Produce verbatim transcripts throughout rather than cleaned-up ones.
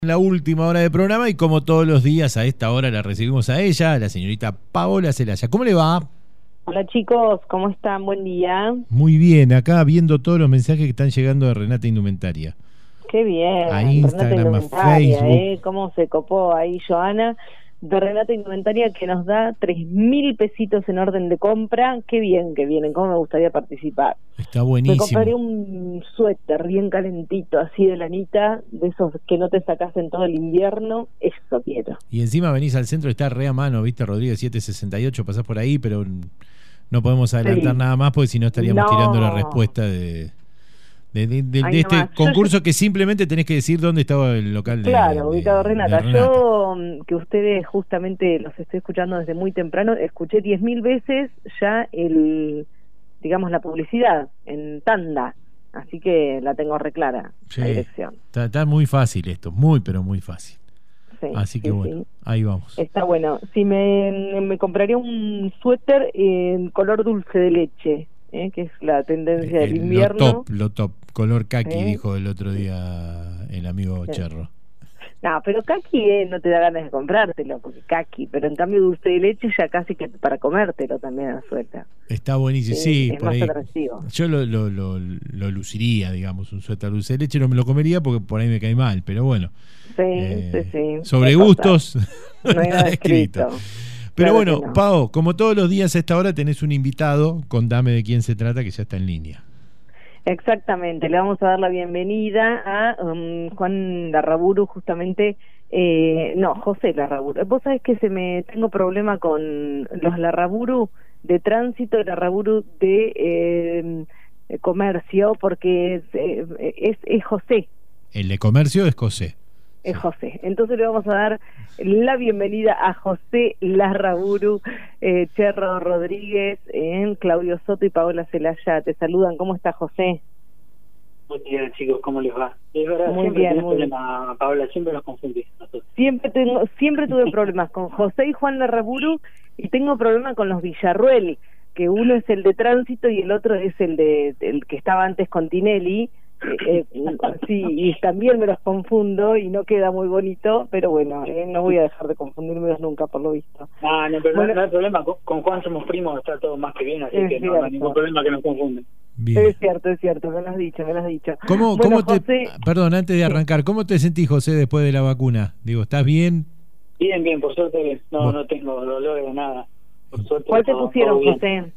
La última hora de programa y como todos los días a esta hora la recibimos a ella, a la señorita Paola Celaya. ¿Cómo le va? Hola chicos, ¿cómo están? Buen día. Muy bien, acá viendo todos los mensajes que están llegando de Renata Indumentaria. Qué bien, A Renata Instagram, a Indumentaria, Facebook. ¿eh? ¿Cómo se copó ahí Joana? De Renata Indumentaria que nos da tres mil pesitos en orden de compra. Qué bien que vienen, cómo me gustaría participar. Está Me buenísimo. compraría un suéter bien calentito, así de lanita, de esos que no te sacas en todo el invierno. Eso quiero. Y encima venís al centro, está re a mano, ¿viste? Rodríguez siete sesenta y ocho, pasás por ahí, pero no podemos adelantar Sí. nada más porque si no estaríamos No. tirando la respuesta de... De, de, de, de este nomás. concurso Yo, yo, que simplemente tenés que decir dónde estaba el local de, claro, ubicado de, Renata. de Renata. Yo, que ustedes justamente los estoy escuchando desde muy temprano, escuché diez mil veces ya el, digamos, la publicidad en tanda, así que la tengo reclara, Sí, la dirección. Está, está muy fácil esto, muy pero muy fácil. Sí, así que sí, bueno, sí. Ahí vamos. Está bueno. Si me, me compraría un suéter en color dulce de leche, ¿eh? Que es la tendencia Eh, del eh, invierno. Lo top, lo top, color kaki, ¿Eh? dijo el otro día el amigo Sí. Cherro. No, pero kaki eh, no te da ganas de comprártelo, porque kaki, pero en cambio dulce de leche ya casi que para comértelo también a la suelta. Está buenísimo, Sí, sí, es por más ahí. atractivo. Yo lo, lo, lo, lo luciría, digamos, un suéter dulce de leche, no me lo comería porque por ahí me cae mal, pero bueno. Sí, eh, sí, sí. Sobre gustos, no hay nada escrito. Pero Claro bueno, no. Pao, como todos los días a esta hora tenés un invitado, contame de quién se trata, que ya está en línea. Exactamente, le vamos a dar la bienvenida a um, Juan Larraburu, justamente, eh, no, José Larraburu. Vos sabés que se me tengo problema con los Larraburu de tránsito y Larraburu de eh, comercio, porque es, eh, es, es José. El de comercio es José. Es José. Entonces le vamos a dar la bienvenida a José Larraburu, eh, Cherro Rodríguez, eh, Claudio Soto y Paola Celaya. Te saludan. ¿Cómo está José? Buen día, chicos, ¿cómo les va? Es verdad, Muy siempre bien, tenés muy problema, Paola, siempre nos confundís nosotros. Siempre tengo, siempre tuve problemas con José y Juan Larraburu y tengo problemas con los Villarruel, que uno es el de tránsito y el otro es el de el que estaba antes con Tinelli. Eh, eh, sí, y también me los confundo y no queda muy bonito, pero bueno, eh, no voy a dejar de confundirme nunca, por lo visto. No, no, pero Bueno, no hay problema, con, con Juan somos primos, está todo más que bien, así es que no, no cierto. hay ningún problema que nos confunden. Bien. Es cierto, es cierto, me lo has dicho, me lo has dicho. ¿Cómo, Bueno, cómo te, José, perdón, antes de arrancar, ¿cómo te sentís, José, después de la vacuna? Digo, ¿estás bien? Bien, bien, por suerte bien, no, Bueno. no tengo dolor de nada, por suerte. ¿cuál te todo, pusieron, todo bien. José?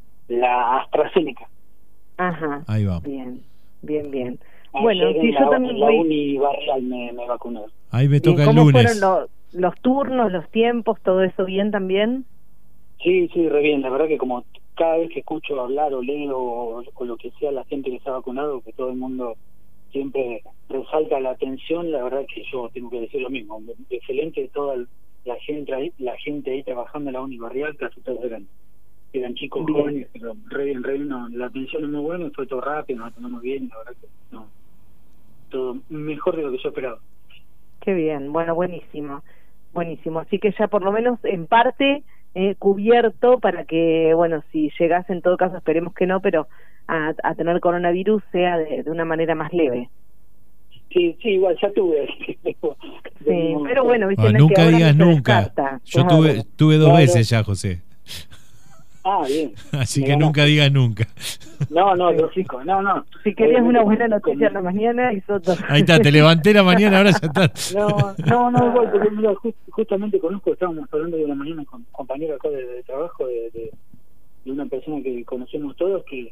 La AstraZeneca. Ajá, Ahí vamos. bien, bien, bien. Ayer Bueno, en sí, la, yo también en la voy... Uni Barrial me, me vacunaron. Ahí me Bien, toca el ¿cómo lunes. fueron los, los turnos, los tiempos, todo eso bien también? Sí, sí, re bien, la verdad que como cada vez que escucho hablar o leo o, o lo que sea la gente que se ha vacunado, que todo el mundo siempre resalta la atención, la verdad que yo tengo que decir lo mismo, excelente toda la gente ahí, la gente ahí trabajando en la Uni Barrial, casi todos eran, eran chicos Bien. jóvenes, pero re bien, re bien, no, la atención es muy buena, fue todo rápido, nos atendemos bien, la verdad que no, todo mejor de lo que yo esperaba. Qué bien, bueno, buenísimo, buenísimo. Así que ya por lo menos en parte eh, cubierto para que, bueno, si llegase en todo caso, esperemos que no, pero a, a tener coronavirus sea de, de una manera más leve. Sí, sí, igual ya tuve. Sí, pero bueno, viste, Ah, no es que nunca ahora digas no se nunca. descarta. Yo Claro. tuve tuve dos Claro. veces ya, José. Ah, bien. Así Me que ganaste. nunca digas nunca. No, no, Sí. lógico, no, no. Si querías una Obviamente, buena noticia en como- la mañana, y Soto. Ahí está, te levanté la mañana, ahora ya está. No, no, no, igual, porque mira, just- justamente conozco, estábamos hablando de la mañana con compañeros acá de, de trabajo, de, de, de una persona que conocemos todos que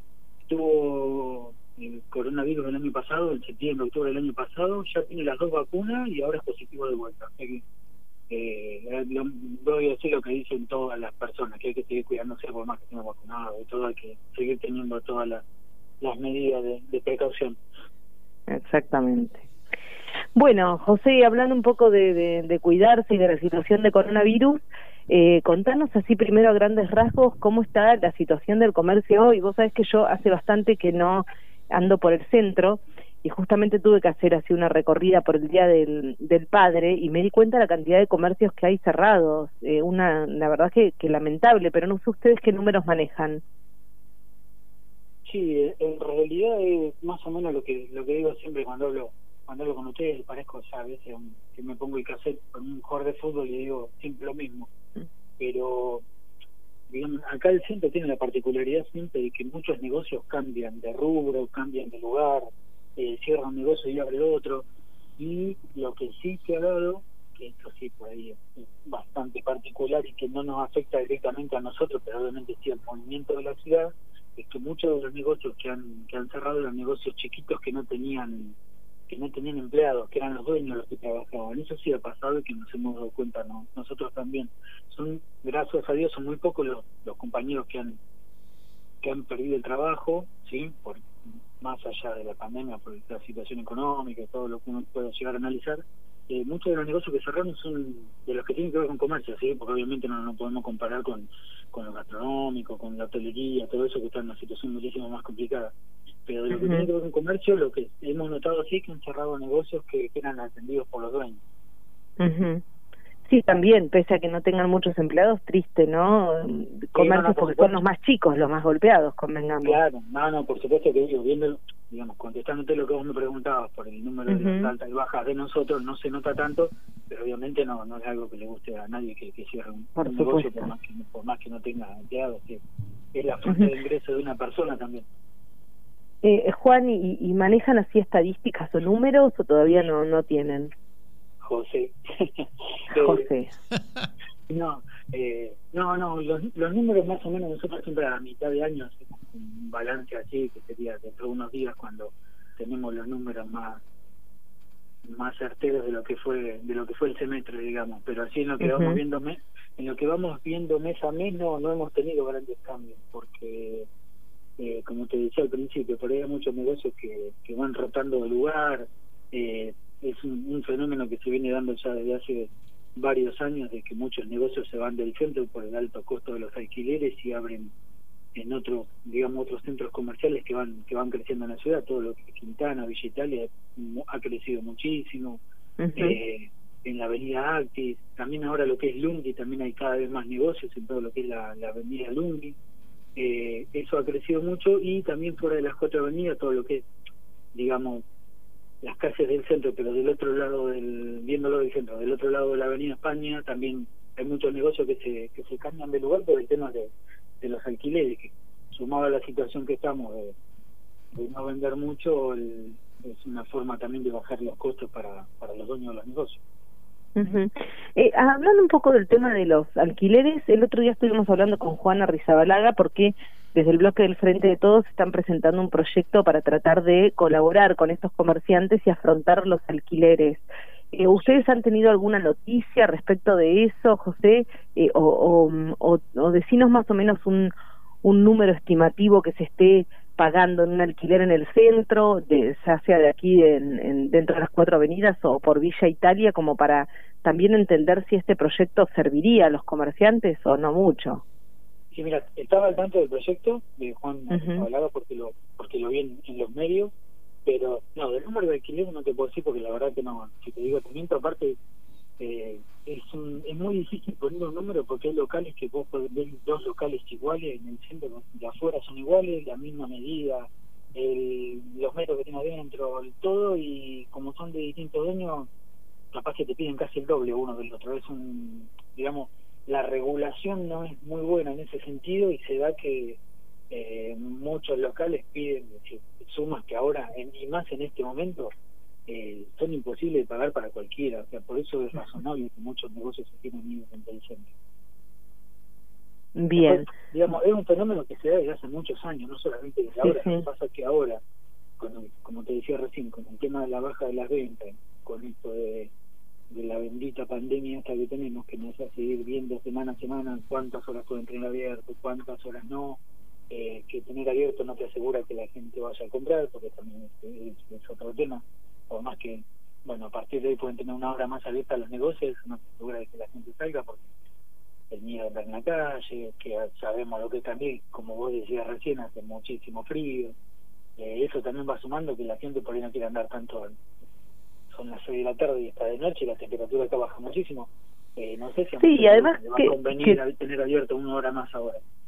tuvo el coronavirus el año pasado, en septiembre, octubre del año pasado, ya tiene las dos vacunas y ahora es positivo de vuelta. O sea que, eh, lo- voy a decir lo que dicen todas las personas, que hay que seguir cuidándose por más que estemos vacunados y todo, hay que seguir teniendo todas las, las medidas de, de precaución. Exactamente. Bueno, José, hablando un poco de, de, de cuidarse y de la situación de coronavirus, eh, contanos así primero a grandes rasgos cómo está la situación del comercio hoy. Vos sabés que yo hace bastante que no ando por el centro y justamente tuve que hacer así una recorrida por el Día del, del Padre y me di cuenta de la cantidad de comercios que hay cerrados. Eh, una, la verdad que, que lamentable, pero no sé ustedes qué números manejan. Sí, en realidad es más o menos lo que lo que digo siempre cuando hablo cuando hablo con ustedes parezco ya a veces un, que me pongo el cassette con un jugador de fútbol y digo siempre lo mismo, pero digamos, acá el centro tiene la particularidad siempre de que muchos negocios cambian de rubro, cambian de lugar, eh, cierran un negocio y abre otro, y lo que sí se ha dado, que esto sí por ahí es bastante particular y que no nos afecta directamente a nosotros, pero obviamente sí al movimiento de la ciudad, es que muchos de los negocios que han que han cerrado eran negocios chiquitos que no tenían que no tenían empleados, que eran los dueños los que trabajaban. Eso sí ha pasado y que nos hemos dado cuenta, ¿no? Nosotros también. Son, gracias a Dios, son muy pocos los, los compañeros que han que han perdido el trabajo, sí, por más allá de la pandemia, por la situación económica y todo lo que uno puede llegar a analizar. Eh, muchos de los negocios que cerraron son de los que tienen que ver con comercio, sí, porque obviamente no no podemos comparar con con lo gastronómico, con la hotelería, todo eso que está en una situación muchísimo más complicada. Pero de lo que uh-huh. tiene que ver con comercio, lo que hemos notado sí que han cerrado negocios que, que eran atendidos por los dueños. Uh-huh. Sí, también, pese a que no tengan muchos empleados, triste, ¿no? Comercios sí, no, no, porque son los más chicos, los más golpeados, convengamos. Claro, no, no, por supuesto que digo, viendo, digamos, contestándote lo que vos me preguntabas por el número uh-huh. de las altas y bajas de nosotros, no se nota tanto, pero obviamente no no es algo que le guste a nadie que, que cierre un, un negocio por más que por más que no tenga empleados, que es la fuente uh-huh. de ingreso de una persona también. Eh, Juan, ¿y, ¿y manejan así estadísticas o números o todavía no no tienen? José. José. eh, no, eh, no, no, los, los números más o menos nosotros siempre a mitad de año hacemos un balance así, que sería dentro de unos días cuando tenemos los números más más certeros de lo que fue de lo que fue el semestre, digamos, pero así en lo que uh-huh. vamos viendo mes, en lo que vamos viendo mes a mes no, no hemos tenido grandes cambios, porque eh, como te decía al principio, por ahí hay muchos negocios que, que van rotando de lugar, eh, es un, un fenómeno que se viene dando ya desde hace varios años, de que muchos negocios se van del centro por el alto costo de los alquileres y abren en otros, digamos, otros centros comerciales que van que van creciendo en la ciudad. Todo lo que es Quintana, Villa Italia ha crecido muchísimo, uh-huh. eh, en la avenida Actis, también ahora lo que es Lunghi, también hay cada vez más negocios en todo lo que es la, la avenida Lunghi, eh, eso ha crecido mucho, y también fuera de las cuatro avenidas, todo lo que es, digamos, las calles del centro, pero del otro lado, del viéndolo del centro, del otro lado de la avenida España, también hay muchos negocios que se que se cambian de lugar por el tema de, de los alquileres, que sumado a la situación que estamos de, de no vender mucho, el, es una forma también de bajar los costos para, para los dueños de los negocios. Uh-huh. Eh, hablando un poco del tema de los alquileres, el otro día estuvimos hablando con Juana Rizabalaga porque desde el bloque del Frente de Todos están presentando un proyecto para tratar de colaborar con estos comerciantes y afrontar los alquileres. Eh, ¿Ustedes han tenido alguna noticia respecto de eso, José? Eh, o, o, o, o decinos más o menos un, un número estimativo que se esté pagando en un alquiler en el centro, de, ya sea de aquí en, en, dentro de las cuatro avenidas o por Villa Italia, como para también entender si este proyecto serviría a los comerciantes o no mucho. Sí, mira, estaba al tanto del proyecto de Juan uh-huh. hablaba porque lo porque lo vi en, en los medios, pero no, del número de alquiler no te puedo decir porque la verdad que no, si te digo te miento, aparte eh, es un, es muy difícil poner un número porque hay locales que vos podés ver dos locales iguales en el centro, de afuera son iguales, la misma medida, el, los metros que tiene adentro, el todo, y como son de distintos dueños, capaz que te piden casi el doble uno del otro. Es un, digamos, la regulación no es muy buena en ese sentido y se da que eh, muchos locales piden sumas que ahora, en, y más en este momento, eh, son imposibles de pagar para cualquiera. O sea, por eso es razonable que muchos negocios se tienen ido en el centro. Bien. Después, digamos, es un fenómeno que se da desde hace muchos años, no solamente desde ahora. Sí, sí. Lo que pasa es que ahora, con, como te decía recién, con el tema de la baja de las ventas, con esto de de la bendita pandemia esta que tenemos, que nos hace ir viendo semana a semana cuántas horas pueden tener abierto, cuántas horas no, eh, que tener abierto no te asegura que la gente vaya a comprar, porque también es, es, es otro tema, por más que, bueno, a partir de ahí pueden tener una hora más abierta los negocios, no te asegura de que la gente salga, porque el miedo a andar en la calle, que sabemos lo que también, como vos decías recién, hace muchísimo frío, eh, eso también va sumando que la gente por ahí no quiere andar tanto al son las seis de la tarde y está de noche y la temperatura acá baja muchísimo. Eh, no sé si a sí, y además le va que, a convenir que... tener abierto una hora más ahora.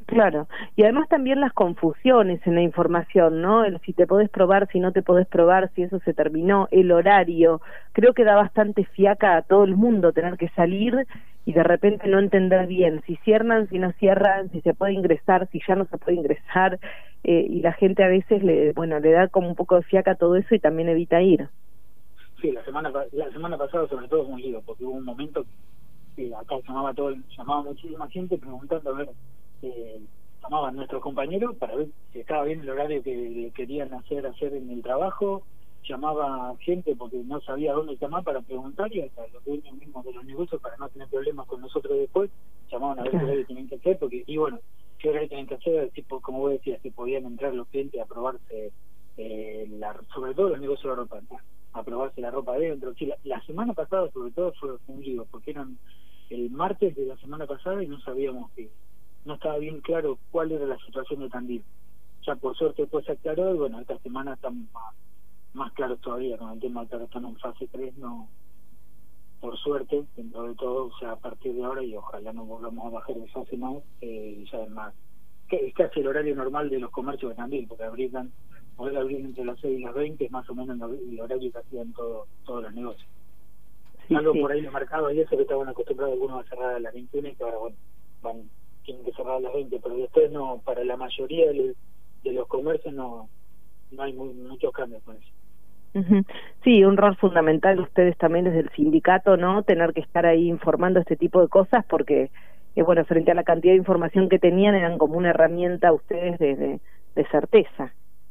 Claro, y además también las confusiones en la información, ¿no? El si te podés probar, si no te podés probar, si eso se terminó, el horario. Creo que da bastante fiaca a todo el mundo tener que salir y de repente no entender bien si cierran, si no cierran, si se puede ingresar, si ya no se puede ingresar, eh, y la gente a veces le, bueno, le da como un poco de fiaca a todo eso y también evita ir. Sí, la semana la semana pasada sobre todo fue un lío, porque hubo un momento que acá llamaba todo, llamaba muchísima gente preguntando a ver. Eh, llamaban nuestros compañeros para ver si estaba bien el horario que querían hacer hacer en el trabajo, llamaba gente porque no sabía dónde llamar para preguntar, y hasta los dueños mismos de los negocios, para no tener problemas con nosotros después, llamaban a ver qué horario tenían que hacer, porque y bueno, qué horario tenían que hacer, tipo, como vos decías, si podían entrar los clientes a probarse, eh, la, sobre todo los negocios de ropa, a probarse la ropa adentro. Sí, la, la semana pasada sobre todo fue un lío, porque eran el martes de la semana pasada y no sabíamos que no estaba bien claro cuál era la situación de Tandil. Ya por suerte después se aclaró, y bueno, esta semana están más, más claros todavía con el tema de que están en fase tres, no, por suerte, dentro de todo, o sea, a partir de ahora, y ojalá no volvamos a bajar de fase más, eh, ya es más, que es casi el horario normal de los comercios de Tandil, porque abrirán, poder abrir entre las seis y las veinte es más o menos el horario que hacían todo, todos los negocios. Sí, algo sí. Por ahí lo marcado, y eso que estaban acostumbrados algunos a cerrar a las veintiuna, y que ahora, bueno, van... tienen que cerrar a las veinte, pero después no, para la mayoría de, de los comercios no no hay muy, muchos cambios con eso. Uh-huh. Sí, un rol fundamental ustedes también desde el sindicato, ¿no? Tener que estar ahí informando este tipo de cosas, porque, eh, bueno, frente a la cantidad de información que tenían, eran como una herramienta ustedes de, de, de certeza.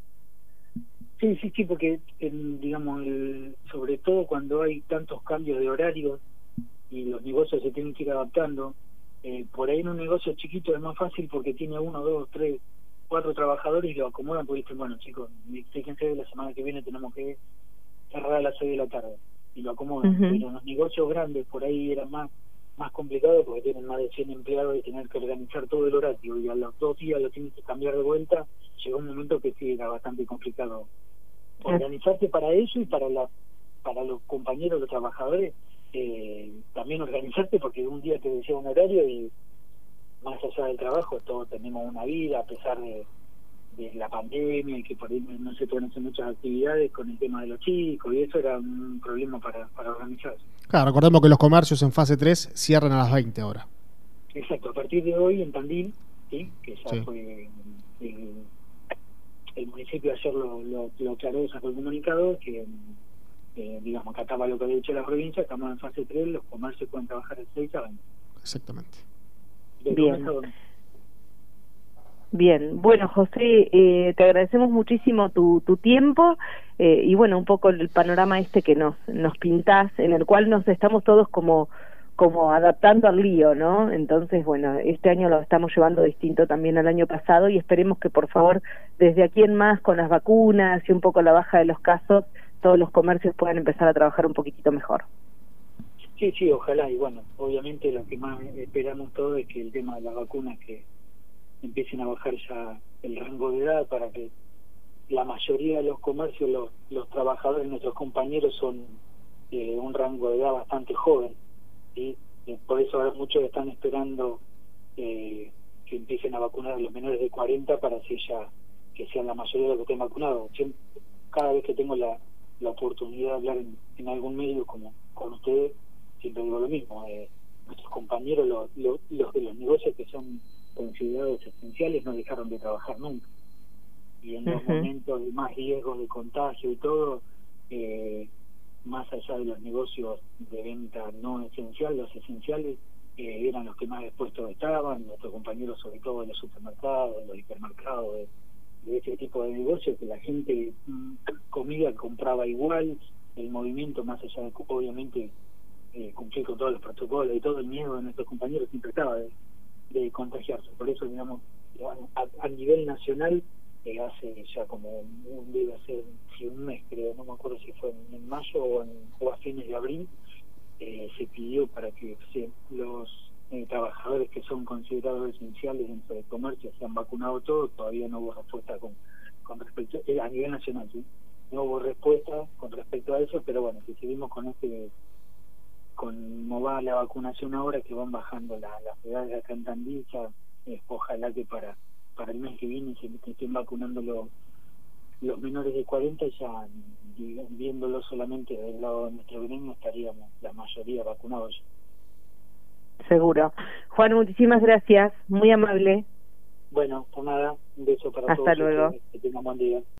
Sí, sí, sí, porque, en, digamos, el, sobre todo cuando hay tantos cambios de horarios y los negocios se tienen que ir adaptando, Eh, por ahí en un negocio chiquito es más fácil porque tiene uno, dos, tres, cuatro trabajadores y lo acomodan porque dicen, bueno chicos, fíjense, la semana que viene tenemos que cerrar a las seis de la tarde, y lo acomodan. Uh-huh. Pero en los negocios grandes por ahí era más más complicado porque tienen más de cien empleados y tener que organizar todo el horario, y a los dos días lo tienen que cambiar de vuelta. Llegó un momento que sí era bastante complicado organizarse para eso, y para la para los compañeros, los trabajadores, Eh, también organizarte, porque un día te decía un horario y más allá del trabajo todos tenemos una vida, a pesar de, de la pandemia y que por ahí no se pueden hacer muchas actividades con el tema de los chicos, y eso era un problema para, para organizarse. Claro, recordemos que los comercios en fase tres cierran a las veinte ahora. Exacto, a partir de hoy en Tandil, ¿sí? Que ya sí. fue el, el municipio ayer lo, lo, lo aclaró, sacó el comunicado que Eh, digamos que acaba lo que había dicho la provincia, estamos en fase tres, los comercios pueden trabajar el seis a veinte. Exactamente. Bien. Bien, bueno José, eh, te agradecemos muchísimo tu, tu tiempo, eh, y bueno, un poco el panorama este que nos, nos pintás, en el cual nos estamos todos como, como adaptando al lío, ¿no? Entonces, bueno, este año lo estamos llevando distinto también al año pasado, y esperemos que por favor, desde aquí en más, con las vacunas y un poco la baja de los casos, todos los comercios puedan empezar a trabajar un poquitito mejor. Sí, sí, ojalá, y bueno, obviamente lo que más esperamos todos es que el tema de las vacunas, que empiecen a bajar ya el rango de edad, para que la mayoría de los comercios, los, los trabajadores, nuestros compañeros, son eh, un rango de edad bastante joven, ¿sí? Y por eso ahora muchos están esperando eh, que empiecen a vacunar a los menores de cuarenta, para así ya que sean la mayoría de los que estén vacunados. Siempre, cada vez que tengo la la oportunidad de hablar en, en algún medio como con ustedes, siempre digo lo mismo, eh, nuestros compañeros, los, los, los de los negocios que son considerados esenciales, no dejaron de trabajar nunca, y en uh-huh. los momentos de más riesgo de contagio y todo, eh, más allá de los negocios de venta no esencial, los esenciales eh, eran los que más expuestos estaban, nuestros compañeros sobre todo de los supermercados, de los hipermercados, de de ese tipo de negocios, que la gente mmm, comida compraba igual, el movimiento, más allá de obviamente eh, cumplir con todos los protocolos y todo, el miedo de nuestros compañeros siempre estaba de, de contagiarse. Por eso, digamos, a, a nivel nacional, eh, hace ya como un, debe ser sí, un mes, creo, no me acuerdo si fue en, en mayo o, en, o a fines de abril, eh, se pidió para que se, los Eh, trabajadores que son considerados esenciales dentro del comercio se han vacunado todos. Todavía no hubo respuesta con, con respecto eh, a nivel nacional, ¿sí? No hubo respuesta con respecto a eso, pero bueno, si seguimos con este con cómo va la vacunación ahora, que van bajando la, las edades acá en Tandil, ya eh, ojalá que para para el mes que viene se estén vacunando los los menores de cuarenta, y ya viéndolo solamente del lado de nuestro gremio estaríamos la mayoría vacunados. Seguro. Juan, muchísimas gracias, muy amable. Bueno, pues nada, un beso para todos. Hasta luego. Que tengan buen día.